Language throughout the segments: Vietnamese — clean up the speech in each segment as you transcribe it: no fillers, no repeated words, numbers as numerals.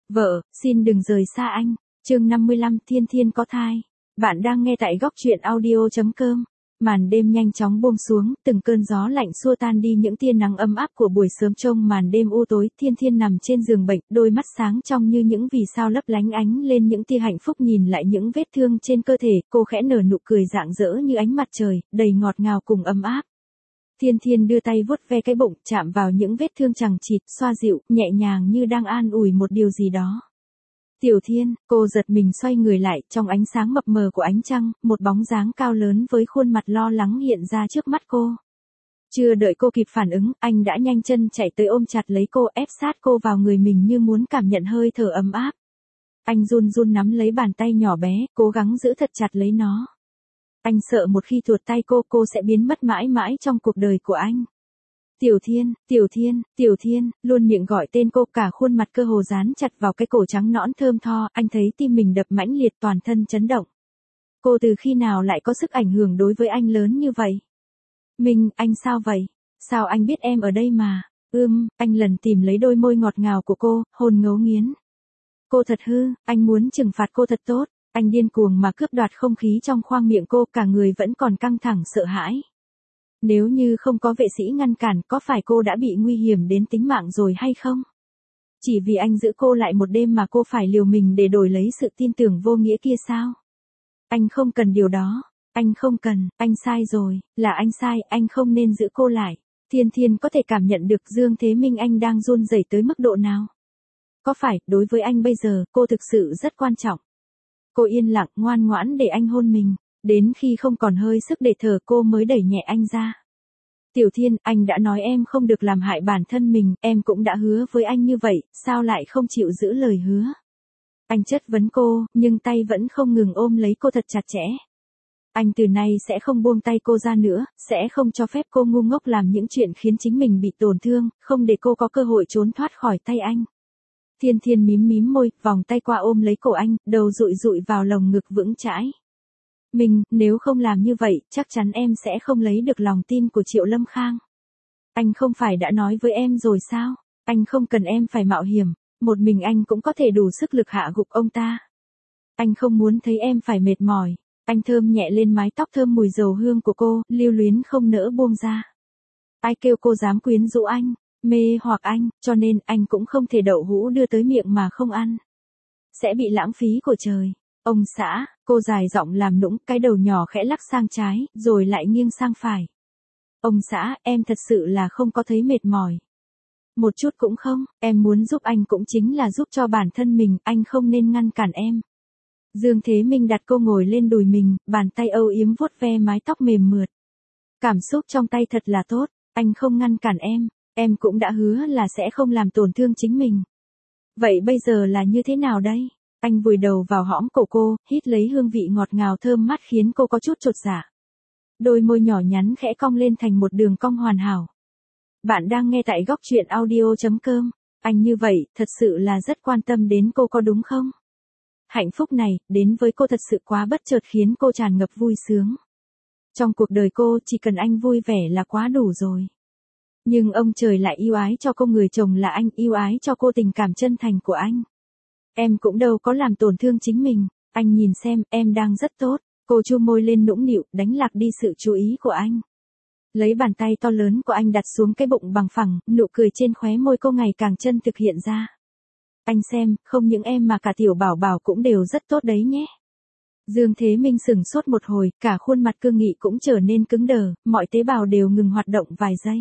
Vợ, xin đừng rời xa anh. Chương 55, Thiên Thiên có thai. Bạn đang nghe tại góc truyện audio.com. Màn đêm nhanh chóng buông xuống, từng cơn gió lạnh xua tan đi những tia nắng ấm áp của buổi sớm trong màn đêm u tối. Thiên Thiên nằm trên giường bệnh, đôi mắt sáng trong như những vì sao lấp lánh ánh lên những tia hạnh phúc, nhìn lại những vết thương trên cơ thể, cô khẽ nở nụ cười rạng rỡ như ánh mặt trời, đầy ngọt ngào cùng ấm áp. Thiên Thiên đưa tay vuốt ve cái bụng, chạm vào những vết thương chằng chịt, xoa dịu, nhẹ nhàng như đang an ủi một điều gì đó. Tiểu Thiên, cô giật mình xoay người lại, trong ánh sáng mập mờ của ánh trăng, một bóng dáng cao lớn với khuôn mặt lo lắng hiện ra trước mắt cô. Chưa đợi cô kịp phản ứng, anh đã nhanh chân chạy tới ôm chặt lấy cô, ép sát cô vào người mình như muốn cảm nhận hơi thở ấm áp. Anh run run nắm lấy bàn tay nhỏ bé, cố gắng giữ thật chặt lấy nó. Anh sợ một khi tuột tay cô sẽ biến mất mãi mãi trong cuộc đời của anh. Tiểu Thiên, Tiểu Thiên, Tiểu Thiên, luôn miệng gọi tên cô, cả khuôn mặt cơ hồ dán chặt vào cái cổ trắng nõn thơm tho, anh thấy tim mình đập mãnh liệt, toàn thân chấn động. Cô từ khi nào lại có sức ảnh hưởng đối với anh lớn như vậy? Minh, anh sao vậy? Sao anh biết em ở đây mà? Anh lần tìm lấy đôi môi ngọt ngào của cô, hôn ngấu nghiến. Cô thật hư, anh muốn trừng phạt cô thật tốt. Anh điên cuồng mà cướp đoạt không khí trong khoang miệng cô, cả người vẫn còn căng thẳng sợ hãi. Nếu như không có vệ sĩ ngăn cản, có phải cô đã bị nguy hiểm đến tính mạng rồi hay không? Chỉ vì anh giữ cô lại một đêm mà cô phải liều mình để đổi lấy sự tin tưởng vô nghĩa kia sao? Anh không cần điều đó. Anh không cần, anh sai rồi, là anh sai, anh không nên giữ cô lại. Thiên Thiên có thể cảm nhận được Dương Thế Minh anh đang run rẩy tới mức độ nào. Có phải, đối với anh bây giờ, cô thực sự rất quan trọng. Cô yên lặng, ngoan ngoãn để anh hôn mình. Đến khi không còn hơi sức để thở, cô mới đẩy nhẹ anh ra. Tiểu Thiên, anh đã nói em không được làm hại bản thân mình, em cũng đã hứa với anh như vậy, sao lại không chịu giữ lời hứa? Anh chất vấn cô, nhưng tay vẫn không ngừng ôm lấy cô thật chặt chẽ. Anh từ nay sẽ không buông tay cô ra nữa, sẽ không cho phép cô ngu ngốc làm những chuyện khiến chính mình bị tổn thương, không để cô có cơ hội trốn thoát khỏi tay anh. Thiên Thiên mím môi, vòng tay qua ôm lấy cổ anh, đầu dụi dụi vào lồng ngực vững chãi. Mình, nếu không làm như vậy, chắc chắn em sẽ không lấy được lòng tin của Triệu Lâm Khang. Anh không phải đã nói với em rồi sao? Anh không cần em phải mạo hiểm, một mình anh cũng có thể đủ sức lực hạ gục ông ta. Anh không muốn thấy em phải mệt mỏi. Anh thơm nhẹ lên mái tóc thơm mùi dầu hương của cô, lưu luyến không nỡ buông ra. Ai kêu cô dám quyến rũ anh, mê hoặc anh, cho nên anh cũng không thể đậu hũ đưa tới miệng mà không ăn. Sẽ bị lãng phí của trời. Ông xã, cô dài giọng làm nũng, cái đầu nhỏ khẽ lắc sang trái, rồi lại nghiêng sang phải. Ông xã, em thật sự là không có thấy mệt mỏi. Một chút cũng không, em muốn giúp anh cũng chính là giúp cho bản thân mình, anh không nên ngăn cản em. Dương Thế Minh đặt cô ngồi lên đùi mình, bàn tay âu yếm vuốt ve mái tóc mềm mượt. Cảm xúc trong tay thật là tốt, anh không ngăn cản em cũng đã hứa là sẽ không làm tổn thương chính mình. Vậy bây giờ là như thế nào đây? Anh vùi đầu vào hõm cổ cô, hít lấy hương vị ngọt ngào thơm mát khiến cô có chút chột dạ. Đôi môi nhỏ nhắn khẽ cong lên thành một đường cong hoàn hảo. Bạn đang nghe tại góc truyện audio.com. Anh như vậy, thật sự là rất quan tâm đến cô có đúng không? Hạnh phúc này, đến với cô thật sự quá bất chợt khiến cô tràn ngập vui sướng. Trong cuộc đời cô, chỉ cần anh vui vẻ là quá đủ rồi. Nhưng ông trời lại ưu ái cho cô người chồng là anh, ưu ái cho cô tình cảm chân thành của anh. Em cũng đâu có làm tổn thương chính mình, anh nhìn xem, em đang rất tốt. Cô chu môi lên nũng nịu, đánh lạc đi sự chú ý của anh. Lấy bàn tay to lớn của anh đặt xuống cái bụng bằng phẳng, nụ cười trên khóe môi cô ngày càng chân thực hiện ra. Anh xem, không những em mà cả tiểu bảo bảo cũng đều rất tốt đấy nhé. Dương Thế Minh sững sốt một hồi, cả khuôn mặt cương nghị cũng trở nên cứng đờ, mọi tế bào đều ngừng hoạt động vài giây.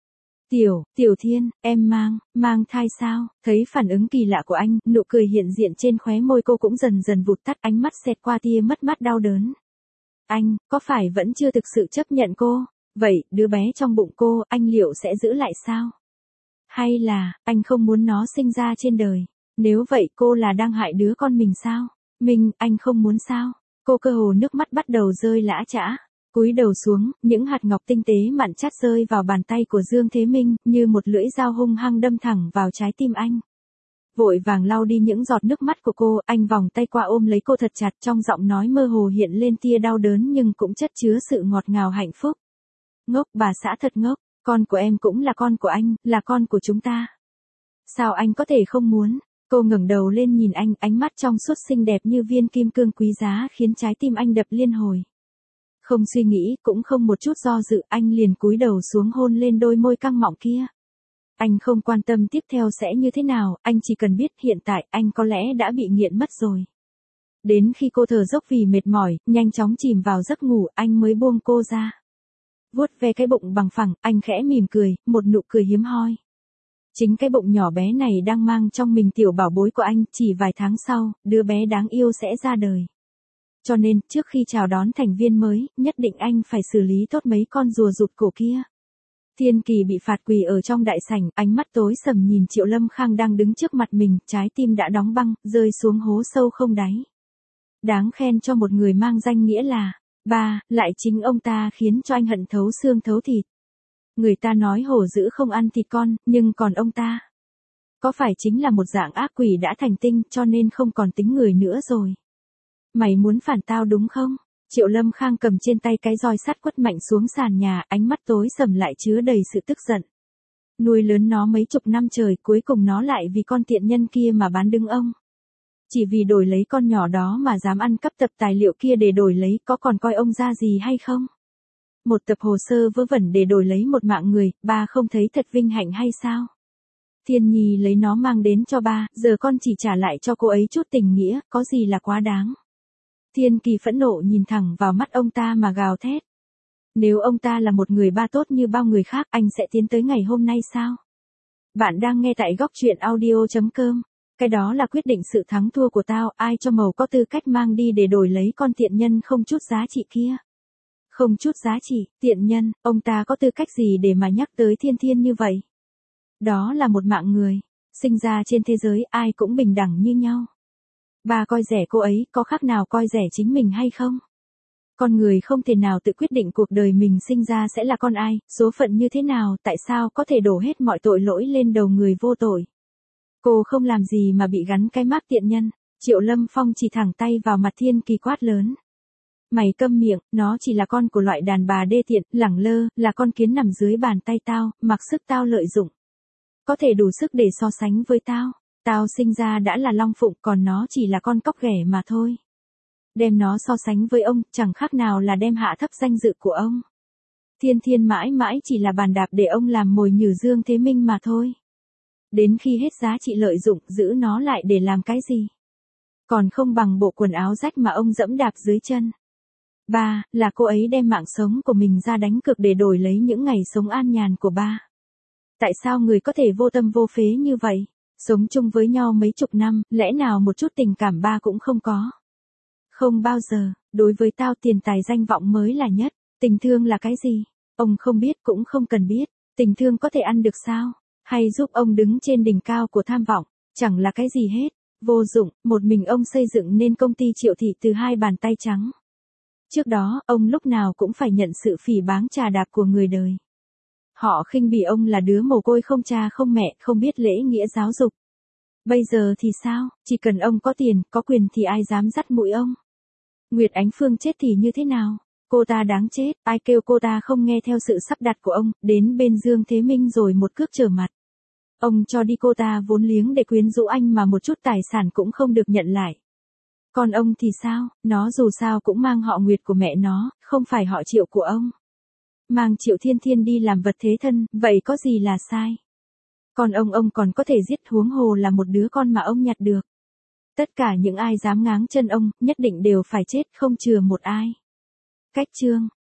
Tiểu Thiên, em mang thai sao? Thấy phản ứng kỳ lạ của anh, nụ cười hiện diện trên khóe môi cô cũng dần dần vụt tắt, ánh mắt xẹt qua tia mất mát đau đớn. Anh, có phải vẫn chưa thực sự chấp nhận cô? Vậy, đứa bé trong bụng cô, anh liệu sẽ giữ lại sao? Hay là, anh không muốn nó sinh ra trên đời? Nếu vậy cô là đang hại đứa con mình sao? Mình, anh không muốn sao? Cô cơ hồ nước mắt bắt đầu rơi lã chã. Cúi đầu xuống, những hạt ngọc tinh tế mặn chát rơi vào bàn tay của Dương Thế Minh, như một lưỡi dao hung hăng đâm thẳng vào trái tim anh. Vội vàng lau đi những giọt nước mắt của cô, anh vòng tay qua ôm lấy cô thật chặt, trong giọng nói mơ hồ hiện lên tia đau đớn nhưng cũng chất chứa sự ngọt ngào hạnh phúc. Ngốc, bà xã thật ngốc, con của em cũng là con của anh, là con của chúng ta. Sao anh có thể không muốn? Cô ngẩng đầu lên nhìn anh, ánh mắt trong suốt xinh đẹp như viên kim cương quý giá khiến trái tim anh đập liên hồi. Không suy nghĩ, cũng không một chút do dự, anh liền cúi đầu xuống hôn lên đôi môi căng mọng kia. Anh không quan tâm tiếp theo sẽ như thế nào, anh chỉ cần biết hiện tại anh có lẽ đã bị nghiện mất rồi. Đến khi cô thở dốc vì mệt mỏi, nhanh chóng chìm vào giấc ngủ, anh mới buông cô ra. Vuốt ve cái bụng bằng phẳng, anh khẽ mỉm cười, một nụ cười hiếm hoi. Chính cái bụng nhỏ bé này đang mang trong mình tiểu bảo bối của anh, chỉ vài tháng sau, đứa bé đáng yêu sẽ ra đời. Cho nên, trước khi chào đón thành viên mới, nhất định anh phải xử lý tốt mấy con rùa rụt cổ kia. Thiên Kỳ bị phạt quỳ ở trong đại sảnh, ánh mắt tối sầm nhìn Triệu Lâm Khang đang đứng trước mặt mình, trái tim đã đóng băng, rơi xuống hố sâu không đáy. Đáng khen cho một người mang danh nghĩa là ba, lại chính ông ta khiến cho anh hận thấu xương thấu thịt. Người ta nói hổ dữ không ăn thịt con, nhưng còn ông ta. Có phải chính là một dạng ác quỷ đã thành tinh cho nên không còn tính người nữa rồi. Mày muốn phản tao đúng không? Triệu Lâm Khang cầm trên tay cái roi sắt quất mạnh xuống sàn nhà, ánh mắt tối sầm lại chứa đầy sự tức giận. Nuôi lớn nó mấy chục năm trời, cuối cùng nó lại vì con tiện nhân kia mà bán đứng ông. Chỉ vì đổi lấy con nhỏ đó mà dám ăn cắp tập tài liệu kia để đổi lấy, có còn coi ông ra gì hay không? Một tập hồ sơ vớ vẩn để đổi lấy một mạng người, ba không thấy thật vinh hạnh hay sao? Thiên Nhi lấy nó mang đến cho ba, giờ con chỉ trả lại cho cô ấy chút tình nghĩa, có gì là quá đáng. Thiên Kỳ phẫn nộ nhìn thẳng vào mắt ông ta mà gào thét. Nếu ông ta là một người ba tốt như bao người khác, anh sẽ tiến tới ngày hôm nay sao? Bạn đang nghe tại góc truyện audio.com. Cái đó là quyết định sự thắng thua của tao, ai cho màu có tư cách mang đi để đổi lấy con tiện nhân không chút giá trị kia. Không chút giá trị, tiện nhân, ông ta có tư cách gì để mà nhắc tới Thiên Thiên như vậy? Đó là một mạng người, sinh ra trên thế giới ai cũng bình đẳng như nhau. Bà coi rẻ cô ấy có khác nào coi rẻ chính mình hay không? Con người không thể nào tự quyết định cuộc đời mình sinh ra sẽ là con ai, số phận như thế nào, tại sao có thể đổ hết mọi tội lỗi lên đầu người vô tội. Cô không làm gì mà bị gắn cái mác tiện nhân. Triệu Lâm Phong chỉ thẳng tay vào mặt Thiên Kỳ quát lớn. Mày câm miệng, nó chỉ là con của loại đàn bà đê tiện, lẳng lơ, là con kiến nằm dưới bàn tay tao, mặc sức tao lợi dụng. Có thể đủ sức để so sánh với tao. Tao sinh ra đã là long phụng, còn nó chỉ là con cóc ghẻ mà thôi. Đem nó so sánh với ông, chẳng khác nào là đem hạ thấp danh dự của ông. Thiên Thiên mãi mãi chỉ là bàn đạp để ông làm mồi nhử Dương Thế Minh mà thôi. Đến khi hết giá trị lợi dụng, giữ nó lại để làm cái gì? Còn không bằng bộ quần áo rách mà ông dẫm đạp dưới chân. Ba, là cô ấy đem mạng sống của mình ra đánh cược để đổi lấy những ngày sống an nhàn của ba. Tại sao người có thể vô tâm vô phế như vậy? Sống chung với nhau mấy chục năm, lẽ nào một chút tình cảm ba cũng không có? Không bao giờ, đối với tao tiền tài danh vọng mới là nhất. Tình thương là cái gì? Ông không biết cũng không cần biết. Tình thương có thể ăn được sao? Hay giúp ông đứng trên đỉnh cao của tham vọng? Chẳng là cái gì hết. Vô dụng, một mình ông xây dựng nên công ty Triệu Thị từ hai bàn tay trắng. Trước đó, ông lúc nào cũng phải nhận sự phỉ báng trà đạp của người đời. Họ khinh bỉ ông là đứa mồ côi không cha không mẹ, không biết lễ nghĩa giáo dục. Bây giờ thì sao, chỉ cần ông có tiền, có quyền thì ai dám dắt mũi ông. Nguyệt Ánh Phương chết thì như thế nào? Cô ta đáng chết, ai kêu cô ta không nghe theo sự sắp đặt của ông, đến bên Dương Thế Minh rồi một cước trở mặt. Ông cho đi cô ta vốn liếng để quyến rũ anh mà một chút tài sản cũng không được nhận lại. Còn ông thì sao, nó dù sao cũng mang họ Nguyệt của mẹ nó, không phải họ Triệu của ông. Mang Triệu Thiên Thiên đi làm vật thế thân, vậy có gì là sai? Còn ông còn có thể giết, huống hồ là một đứa con mà ông nhặt được. Tất cả những ai dám ngáng chân ông, nhất định đều phải chết, không chừa một ai. Cách chương